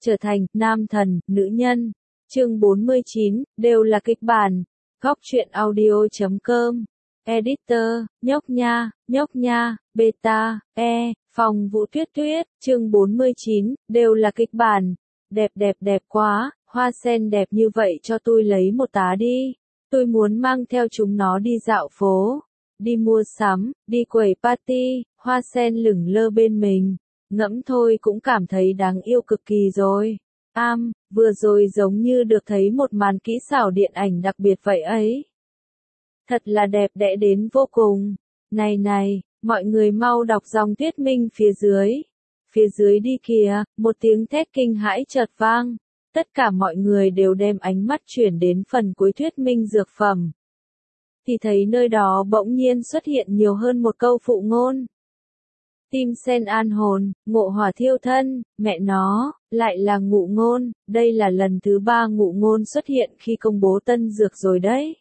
trở thành nam thần, nữ nhân. Chương 49, đều là kịch bản. Góc truyện audio.com. Editor, nhóc nha, beta, Phòng Vũ Tuyết Tuyết, chương 49, đều là kịch bản. Đẹp quá, hoa sen đẹp như vậy cho tôi lấy một tá đi. Tôi muốn mang theo chúng nó đi dạo phố, đi mua sắm, đi quẩy party, hoa sen lửng lơ bên mình. Ngẫm thôi cũng cảm thấy đáng yêu cực kỳ rồi. Vừa rồi giống như được thấy một màn kỹ xảo điện ảnh đặc biệt vậy ấy. Thật là đẹp đẽ đến vô cùng. Này, mọi người mau đọc dòng thuyết minh phía dưới. Phía dưới đi kìa, một tiếng thét kinh hãi chợt vang. Tất cả mọi người đều đem ánh mắt chuyển đến phần cuối thuyết minh dược phẩm. Thì thấy nơi đó bỗng nhiên xuất hiện nhiều hơn một câu phụ ngôn. Tim sen an hồn, ngộ hỏa thiêu thân, mẹ nó, lại là ngụ ngôn, đây là lần thứ 3 ngụ ngôn xuất hiện khi công bố tân dược rồi đấy.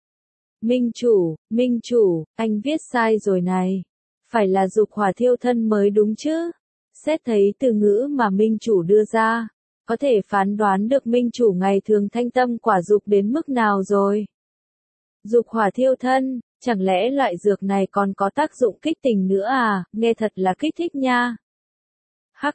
Minh chủ, anh viết sai rồi này. Phải là dục hỏa thiêu thân mới đúng chứ. Xét thấy từ ngữ mà Minh chủ đưa ra, có thể phán đoán được Minh chủ ngày thường thanh tâm quả dục đến mức nào rồi. Dục hỏa thiêu thân, chẳng lẽ loại dược này còn có tác dụng kích tình nữa à, nghe thật là kích thích nha. Hắc,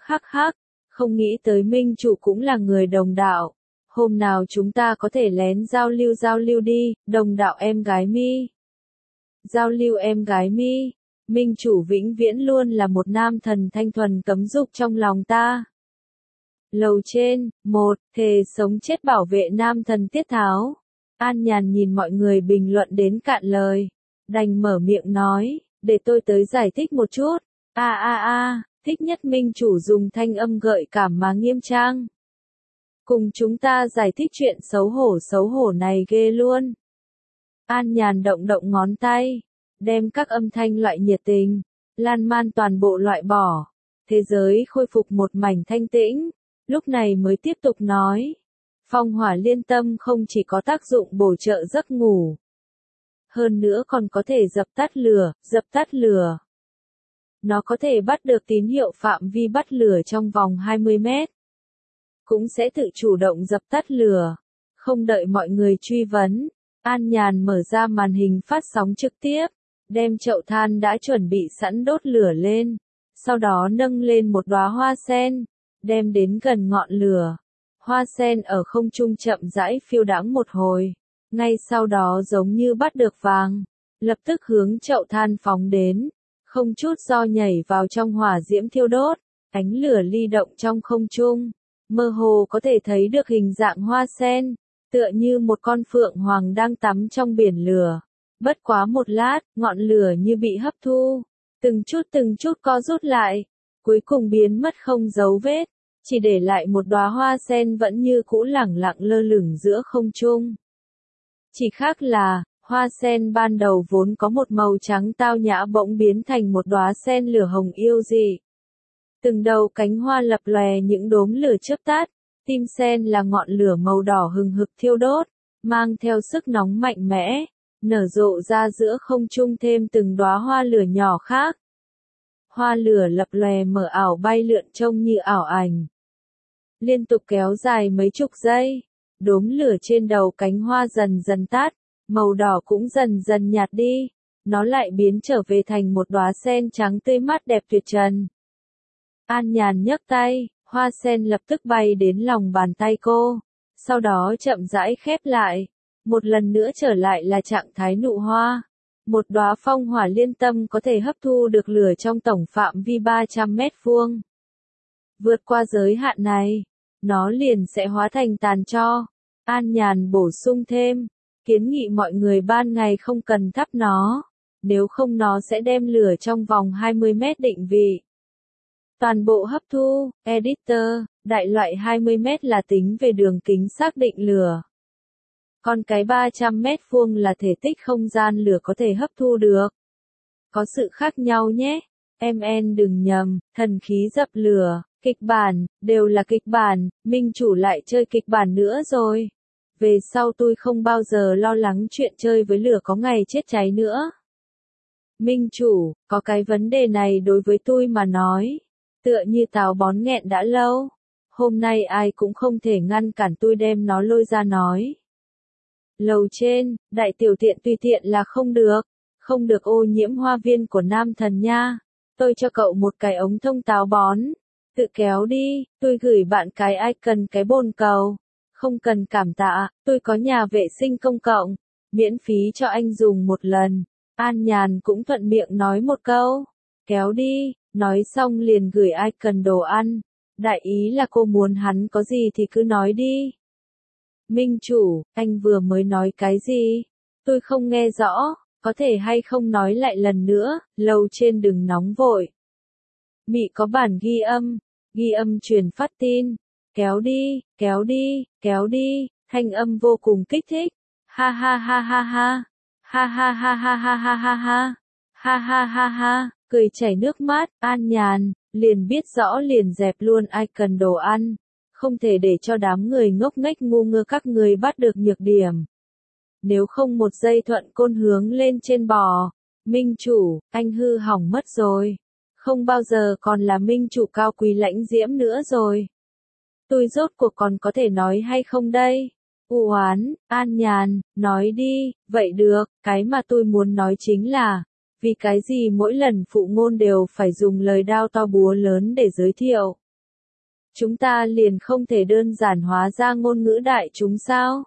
không nghĩ tới Minh chủ cũng là người đồng đạo. Hôm nào chúng ta có thể lén giao lưu đi, đồng đạo em gái mi. Giao lưu em gái mi, Minh chủ vĩnh viễn luôn là một nam thần thanh thuần cấm dục trong lòng ta. Lầu trên, 1, thề sống chết bảo vệ nam thần Tiết Tháo. An Nhàn nhìn mọi người bình luận đến cạn lời, đành mở miệng nói, để tôi tới giải thích một chút. Thích nhất Minh chủ dùng thanh âm gợi cảm mà nghiêm trang. Cùng chúng ta giải thích chuyện xấu hổ này ghê luôn. An Nhàn động ngón tay, đem các âm thanh loại nhiệt tình, lan man toàn bộ loại bỏ. Thế giới khôi phục một mảnh thanh tĩnh, lúc này mới tiếp tục nói. Phong hỏa liên tâm không chỉ có tác dụng bổ trợ giấc ngủ, hơn nữa còn có thể dập tắt lửa. Nó có thể bắt được tín hiệu phạm vi bắt lửa trong vòng 20 mét. Cũng sẽ tự chủ động dập tắt lửa. Không đợi mọi người truy vấn, An Nhàn mở ra màn hình phát sóng trực tiếp, đem chậu than đã chuẩn bị sẵn đốt lửa lên, sau đó nâng lên một đóa hoa sen, đem đến gần ngọn lửa. Hoa sen ở không trung chậm rãi phiêu đãng một hồi, ngay sau đó giống như bắt được vàng, lập tức hướng chậu than phóng đến, không chút do nhảy vào trong hỏa diễm thiêu đốt, ánh lửa ly động trong không trung, mơ hồ có thể thấy được hình dạng hoa sen, tựa như một con phượng hoàng đang tắm trong biển lửa. Bất quá một lát, ngọn lửa như bị hấp thu, từng chút co rút lại, cuối cùng biến mất không dấu vết. Chỉ để lại một đóa hoa sen vẫn như cũ lẳng lặng lơ lửng giữa không trung. Chỉ khác là, hoa sen ban đầu vốn có một màu trắng tao nhã bỗng biến thành một đóa sen lửa hồng yêu dị. Từng đầu cánh hoa lập lòe những đốm lửa chớp tắt, tim sen là ngọn lửa màu đỏ hừng hực thiêu đốt, mang theo sức nóng mạnh mẽ, nở rộ ra giữa không trung thêm từng đóa hoa lửa nhỏ khác. Hoa lửa lập lòe mở ảo bay lượn trông như ảo ảnh. Liên tục kéo dài mấy chục giây, đốm lửa trên đầu cánh hoa dần dần tắt, màu đỏ cũng dần dần nhạt đi, nó lại biến trở về thành một đóa sen trắng tươi mát đẹp tuyệt trần. An Nhàn nhấc tay, hoa sen lập tức bay đến lòng bàn tay cô, sau đó chậm rãi khép lại, một lần nữa trở lại là trạng thái nụ hoa. Một đóa phong hỏa liên tâm có thể hấp thu được lửa trong tổng phạm vi 300 mét vuông. Vượt qua giới hạn này, nó liền sẽ hóa thành tàn tro. An Nhàn bổ sung thêm, kiến nghị mọi người ban ngày không cần thắp nó, nếu không nó sẽ đem lửa trong vòng 20 mét định vị. Toàn bộ hấp thu, editor, đại loại 20 mét là tính về đường kính xác định lửa. Còn cái 300 mét vuông là thể tích không gian lửa có thể hấp thu được. Có sự khác nhau nhé. MN đừng nhầm, thần khí dập lửa, kịch bản, đều là kịch bản, Minh chủ lại chơi kịch bản nữa rồi. Về sau tôi không bao giờ lo lắng chuyện chơi với lửa có ngày chết cháy nữa. Minh chủ, có cái vấn đề này đối với tôi mà nói, tựa như táo bón nghẹn đã lâu. Hôm nay ai cũng không thể ngăn cản tôi đem nó lôi ra nói. Lầu trên, đại tiểu tiện tùy tiện là không được. Không được ô nhiễm hoa viên của nam thần nha. Tôi cho cậu một cái ống thông táo bón. Tự kéo đi, tôi gửi bạn cái ai cần cái bồn cầu. Không cần cảm tạ, tôi có nhà vệ sinh công cộng. Miễn phí cho anh dùng một lần. An Nhàn cũng thuận miệng nói một câu. Kéo đi, nói xong liền gửi ai cần đồ ăn. Đại ý là cô muốn hắn có gì thì cứ nói đi. Minh chủ, anh vừa mới nói cái gì? Tôi không nghe rõ, có thể hay không nói lại lần nữa, lầu trên đừng nóng vội. Mị có bản ghi âm truyền phát tin. Kéo đi, kéo đi, kéo đi, thanh âm vô cùng kích thích. Ha ha ha ha ha. Ha ha ha ha ha ha ha ha. Ha ha ha ha, cười chảy nước mắt, An Nhàn, liền biết rõ liền dẹp luôn ai cần đồ ăn. Không thể để cho đám người ngốc nghếch ngu ngơ các người bắt được nhược điểm. Nếu không một giây thuận côn hướng lên trên bò. Minh chủ, anh hư hỏng mất rồi. Không bao giờ còn là minh chủ cao quý lãnh diễm nữa rồi. Tôi rốt cuộc còn có thể nói hay không đây? U oán, An Nhàn, nói đi, vậy được, cái mà tôi muốn nói chính là, vì cái gì mỗi lần phụ ngôn đều phải dùng lời đao to búa lớn để giới thiệu. Chúng ta liền không thể đơn giản hóa ra ngôn ngữ đại chúng sao?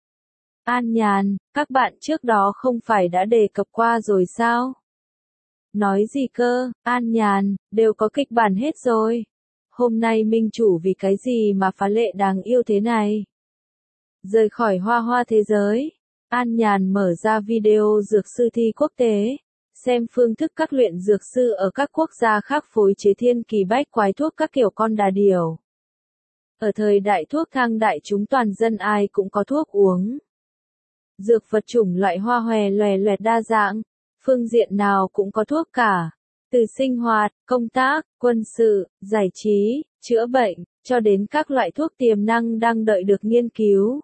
An Nhàn, các bạn trước đó không phải đã đề cập qua rồi sao? Nói gì cơ, An Nhàn, đều có kịch bản hết rồi. Hôm nay minh chủ vì cái gì mà phá lệ đáng yêu thế này? Rời khỏi hoa hoa thế giới, An Nhàn mở ra video dược sư thi quốc tế, xem phương thức các luyện dược sư ở các quốc gia khác phối chế thiên kỳ bách quái thuốc các kiểu con đà điểu. Ở thời đại thuốc thang đại chúng toàn dân ai cũng có thuốc uống. Dược vật chủng loại hoa hòe loè loẹt đa dạng, phương diện nào cũng có thuốc cả. Từ sinh hoạt, công tác, quân sự, giải trí, chữa bệnh, cho đến các loại thuốc tiềm năng đang đợi được nghiên cứu.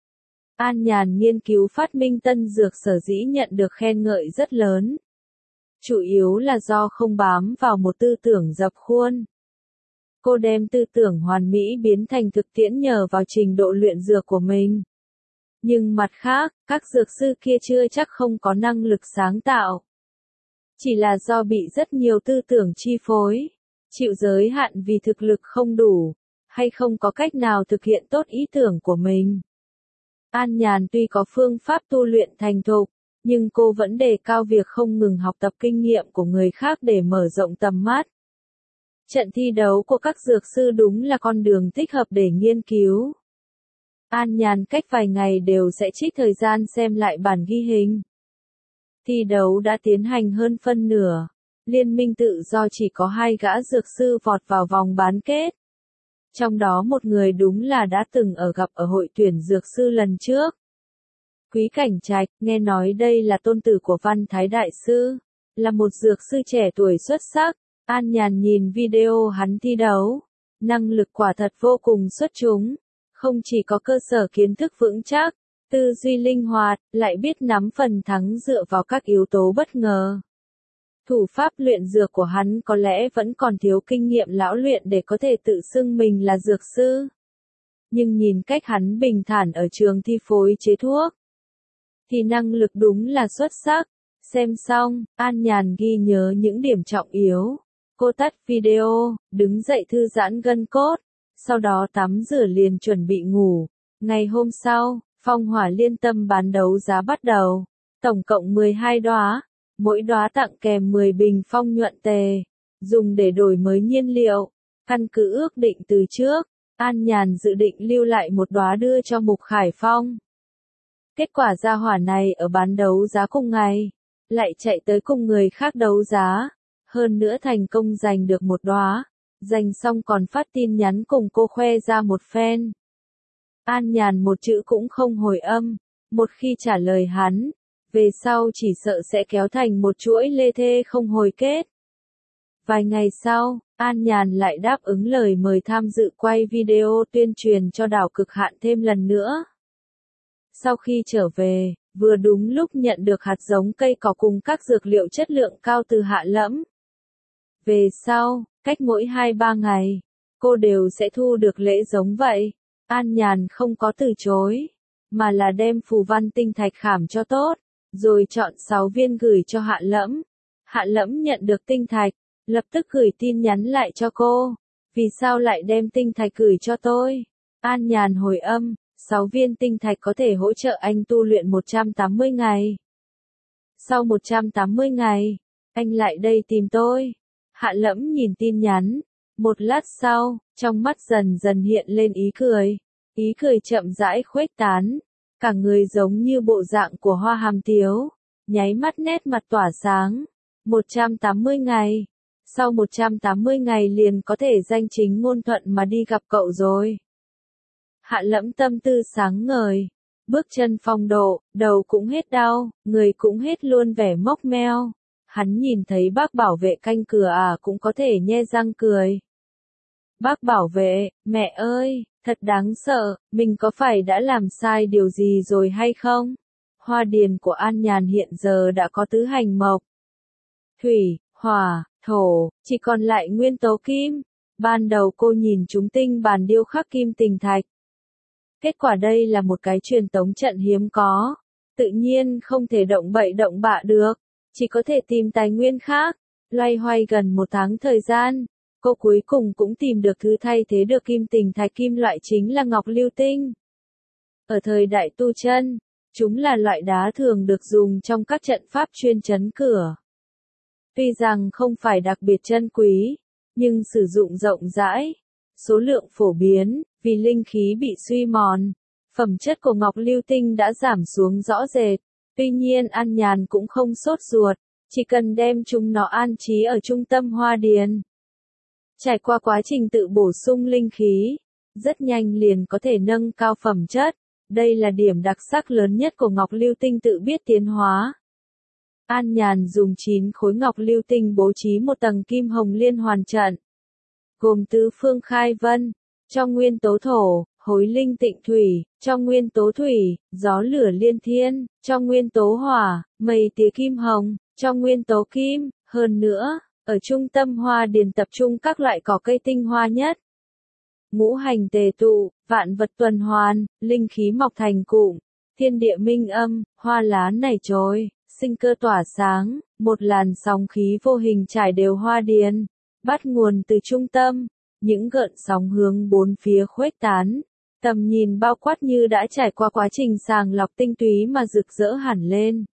An Nhàn nghiên cứu phát minh tân dược sở dĩ nhận được khen ngợi rất lớn. Chủ yếu là do không bám vào một tư tưởng dập khuôn. Cô đem tư tưởng hoàn mỹ biến thành thực tiễn nhờ vào trình độ luyện dược của mình. Nhưng mặt khác, các dược sư kia chưa chắc không có năng lực sáng tạo. Chỉ là do bị rất nhiều tư tưởng chi phối, chịu giới hạn vì thực lực không đủ, hay không có cách nào thực hiện tốt ý tưởng của mình. An Nhàn tuy có phương pháp tu luyện thành thục, nhưng cô vẫn đề cao việc không ngừng học tập kinh nghiệm của người khác để mở rộng tầm mắt. Trận thi đấu của các dược sư đúng là con đường thích hợp để nghiên cứu. An Nhàn cách vài ngày đều sẽ trích thời gian xem lại bản ghi hình. Thi đấu đã tiến hành hơn phân nửa. Liên minh tự do chỉ có 2 gã dược sư vọt vào vòng bán kết. Trong đó một người đúng là đã từng gặp ở hội tuyển dược sư lần trước. Quý Cảnh Trạch, nghe nói đây là tôn tử của Văn Thái Đại Sư, là một dược sư trẻ tuổi xuất sắc. An Nhàn nhìn video hắn thi đấu. Năng lực quả thật vô cùng xuất chúng. Không chỉ có cơ sở kiến thức vững chắc, tư duy linh hoạt, lại biết nắm phần thắng dựa vào các yếu tố bất ngờ. Thủ pháp luyện dược của hắn có lẽ vẫn còn thiếu kinh nghiệm lão luyện để có thể tự xưng mình là dược sư. Nhưng nhìn cách hắn bình thản ở trường thi phối chế thuốc, thì năng lực đúng là xuất sắc. Xem xong, An Nhàn ghi nhớ những điểm trọng yếu. Cô tắt video, đứng dậy thư giãn gân cốt, sau đó tắm rửa liền chuẩn bị ngủ. Ngày hôm sau, Phong Hỏa Liên Tâm bán đấu giá bắt đầu. Tổng cộng 12 đóa, mỗi đóa tặng kèm 10 bình phong nhuận tề, dùng để đổi mới nhiên liệu. Căn cứ ước định từ trước, An Nhàn dự định lưu lại một đóa đưa cho Mục Khải Phong. Kết quả gia hỏa này ở bán đấu giá cùng ngày, lại chạy tới cùng người khác đấu giá, hơn nữa thành công giành được một đóa, giành xong còn phát tin nhắn cùng cô khoe ra một phen. An Nhàn một chữ cũng không hồi âm, một khi trả lời hắn, về sau chỉ sợ sẽ kéo thành một chuỗi lê thê không hồi kết. Vài ngày sau, An Nhàn lại đáp ứng lời mời tham dự quay video tuyên truyền cho đảo Cực Hạn thêm lần nữa. Sau khi trở về, vừa đúng lúc nhận được hạt giống cây cỏ cùng các dược liệu chất lượng cao từ Hạ Lẫm. Về sau, cách mỗi 2-3 ngày, cô đều sẽ thu được lễ giống vậy. An Nhàn không có từ chối, mà là đem phù văn tinh thạch khảm cho tốt, rồi chọn 6 viên gửi cho Hạ Lẫm. Hạ Lẫm nhận được tinh thạch, lập tức gửi tin nhắn lại cho cô. Vì sao lại đem tinh thạch gửi cho tôi? An Nhàn hồi âm, 6 viên tinh thạch có thể hỗ trợ anh tu luyện 180 ngày. Sau 180 ngày, anh lại đây tìm tôi. Hạ Lẫm nhìn tin nhắn. Một lát sau, trong mắt dần dần hiện lên ý cười. Ý cười chậm rãi khuếch tán. Cả người giống như bộ dạng của hoa hàm tiếu. Nháy mắt nét mặt tỏa sáng. 180 ngày. Sau 180 ngày liền có thể danh chính ngôn thuận mà đi gặp cậu rồi. Hạ Lẫm tâm tư sáng ngời. Bước chân phong độ, đầu cũng hết đau, người cũng hết luôn vẻ mốc meo. Hắn nhìn thấy bác bảo vệ canh cửa cũng có thể nhe răng cười. Bác bảo vệ, mẹ ơi, thật đáng sợ, mình có phải đã làm sai điều gì rồi hay không? Hoa điền của An Nhàn hiện giờ đã có tứ hành mộc. Thủy, hỏa, thổ, chỉ còn lại nguyên tố kim. Ban đầu cô nhìn chúng tinh bàn điêu khắc kim tình thạch. Kết quả đây là một cái truyền tống trận hiếm có. Tự nhiên không thể động bậy động bạ được. Chỉ có thể tìm tài nguyên khác. Loay hoay gần 1 tháng thời gian. Cô cuối cùng cũng tìm được thứ thay thế được kim tình thạch kim loại chính là ngọc lưu tinh. Ở thời đại tu chân, chúng là loại đá thường được dùng trong các trận pháp chuyên trấn cửa. Tuy rằng không phải đặc biệt chân quý, nhưng sử dụng rộng rãi, số lượng phổ biến, vì linh khí bị suy mòn, phẩm chất của ngọc lưu tinh đã giảm xuống rõ rệt. Tuy nhiên An Nhàn cũng không sốt ruột, chỉ cần đem chúng nó an trí ở trung tâm hoa điền. Trải qua quá trình tự bổ sung linh khí, rất nhanh liền có thể nâng cao phẩm chất. Đây là điểm đặc sắc lớn nhất của ngọc lưu tinh tự biết tiến hóa. An Nhàn dùng 9 khối ngọc lưu tinh bố trí một tầng kim hồng liên hoàn trận, gồm tứ phương khai vân, trong nguyên tố thổ, hối linh tịnh thủy, trong nguyên tố thủy, gió lửa liên thiên, trong nguyên tố hỏa, mây tía kim hồng, trong nguyên tố kim. Hơn nữa, ở trung tâm hoa điền tập trung các loại cỏ cây tinh hoa nhất. Ngũ hành tề tụ, vạn vật tuần hoàn, linh khí mọc thành cụm, thiên địa minh âm, hoa lá nảy trồi, sinh cơ tỏa sáng, một làn sóng khí vô hình trải đều hoa điền, bắt nguồn từ trung tâm, những gợn sóng hướng bốn phía khuếch tán, tầm nhìn bao quát như đã trải qua quá trình sàng lọc tinh túy mà rực rỡ hẳn lên.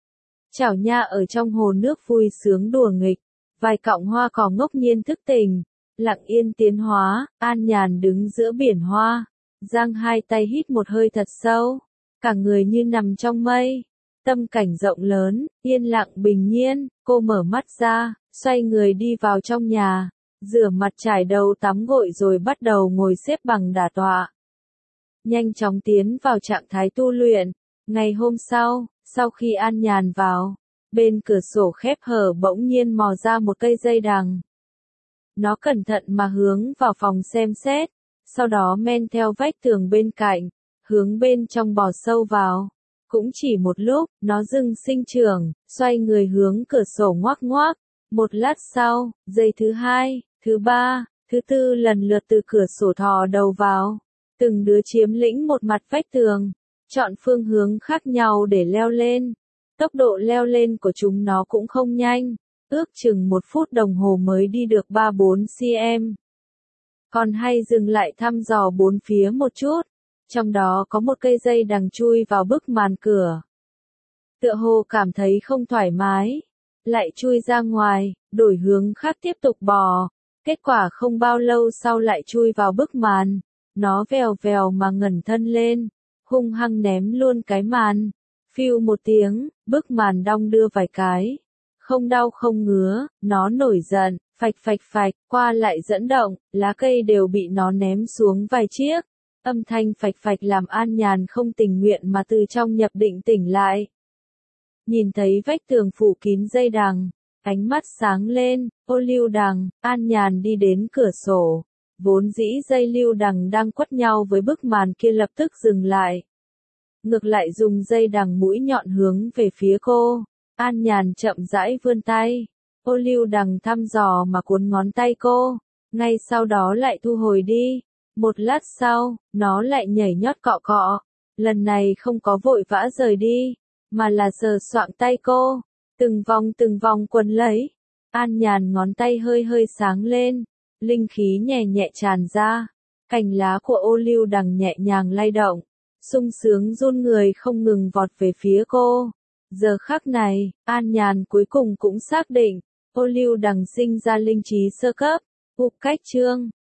Chảo nha ở trong hồ nước vui sướng đùa nghịch, vài cọng hoa cỏ ngốc nhiên thức tỉnh, lặng yên tiến hóa. An Nhàn đứng giữa biển hoa, giang hai tay hít một hơi thật sâu, cả người như nằm trong mây, tâm cảnh rộng lớn, yên lặng bình nhiên. Cô mở mắt ra, xoay người đi vào trong nhà, rửa mặt trải đầu tắm gội rồi bắt đầu ngồi xếp bằng đả tọa. Nhanh chóng tiến vào trạng thái tu luyện. Ngày hôm sau khi An Nhàn vào, bên cửa sổ khép hở bỗng nhiên mò ra một cây dây đằng. Nó cẩn thận mà hướng vào phòng xem xét, sau đó men theo vách tường bên cạnh, hướng bên trong bò sâu vào. Cũng chỉ một lúc, nó dưng sinh trưởng, xoay người hướng cửa sổ ngoác ngoác. Một lát sau, dây thứ 2, thứ 3, thứ 4 lần lượt từ cửa sổ thò đầu vào. Từng đứa chiếm lĩnh một mặt vách tường, chọn phương hướng khác nhau để leo lên. Tốc độ leo lên của chúng nó cũng không nhanh, ước chừng 1 phút đồng hồ mới đi được 3-4 cm. Còn hay dừng lại thăm dò bốn phía một chút, trong đó có một cây dây đằng chui vào bức màn cửa. Tựa hồ cảm thấy không thoải mái, lại chui ra ngoài, đổi hướng khác tiếp tục bò. Kết quả không bao lâu sau lại chui vào bức màn, nó vèo vèo mà ngẩng thân lên, hung hăng ném luôn cái màn. Phiu một tiếng, bức màn đong đưa vài cái. Không đau không ngứa, nó nổi giận, phạch phạch phạch, qua lại dẫn động, lá cây đều bị nó ném xuống vài chiếc. Âm thanh phạch phạch làm An Nhàn không tình nguyện mà từ trong nhập định tỉnh lại. Nhìn thấy vách tường phủ kín dây đằng, ánh mắt sáng lên, ô lưu đằng. An Nhàn đi đến cửa sổ, vốn dĩ dây lưu đằng đang quất nhau với bức màn kia lập tức dừng lại. Ngược lại dùng dây đằng mũi nhọn hướng về phía cô. An Nhàn chậm rãi vươn tay, ô lưu đằng thăm dò mà cuốn ngón tay cô. ngay sau đó lại thu hồi đi. Một lát sau, nó lại nhảy nhót cọ cọ. Lần này không có vội vã rời đi, mà là sờ soạng tay cô, từng vòng quấn lấy. An Nhàn ngón tay hơi hơi sáng lên, linh khí nhẹ nhẹ tràn ra, cành lá của ô lưu đằng nhẹ nhàng lay động, sung sướng run người không ngừng vọt về phía cô. Giờ khắc này, An Nhàn cuối cùng cũng xác định, ô lưu đằng sinh ra linh trí sơ cấp, Ục Cách Chương.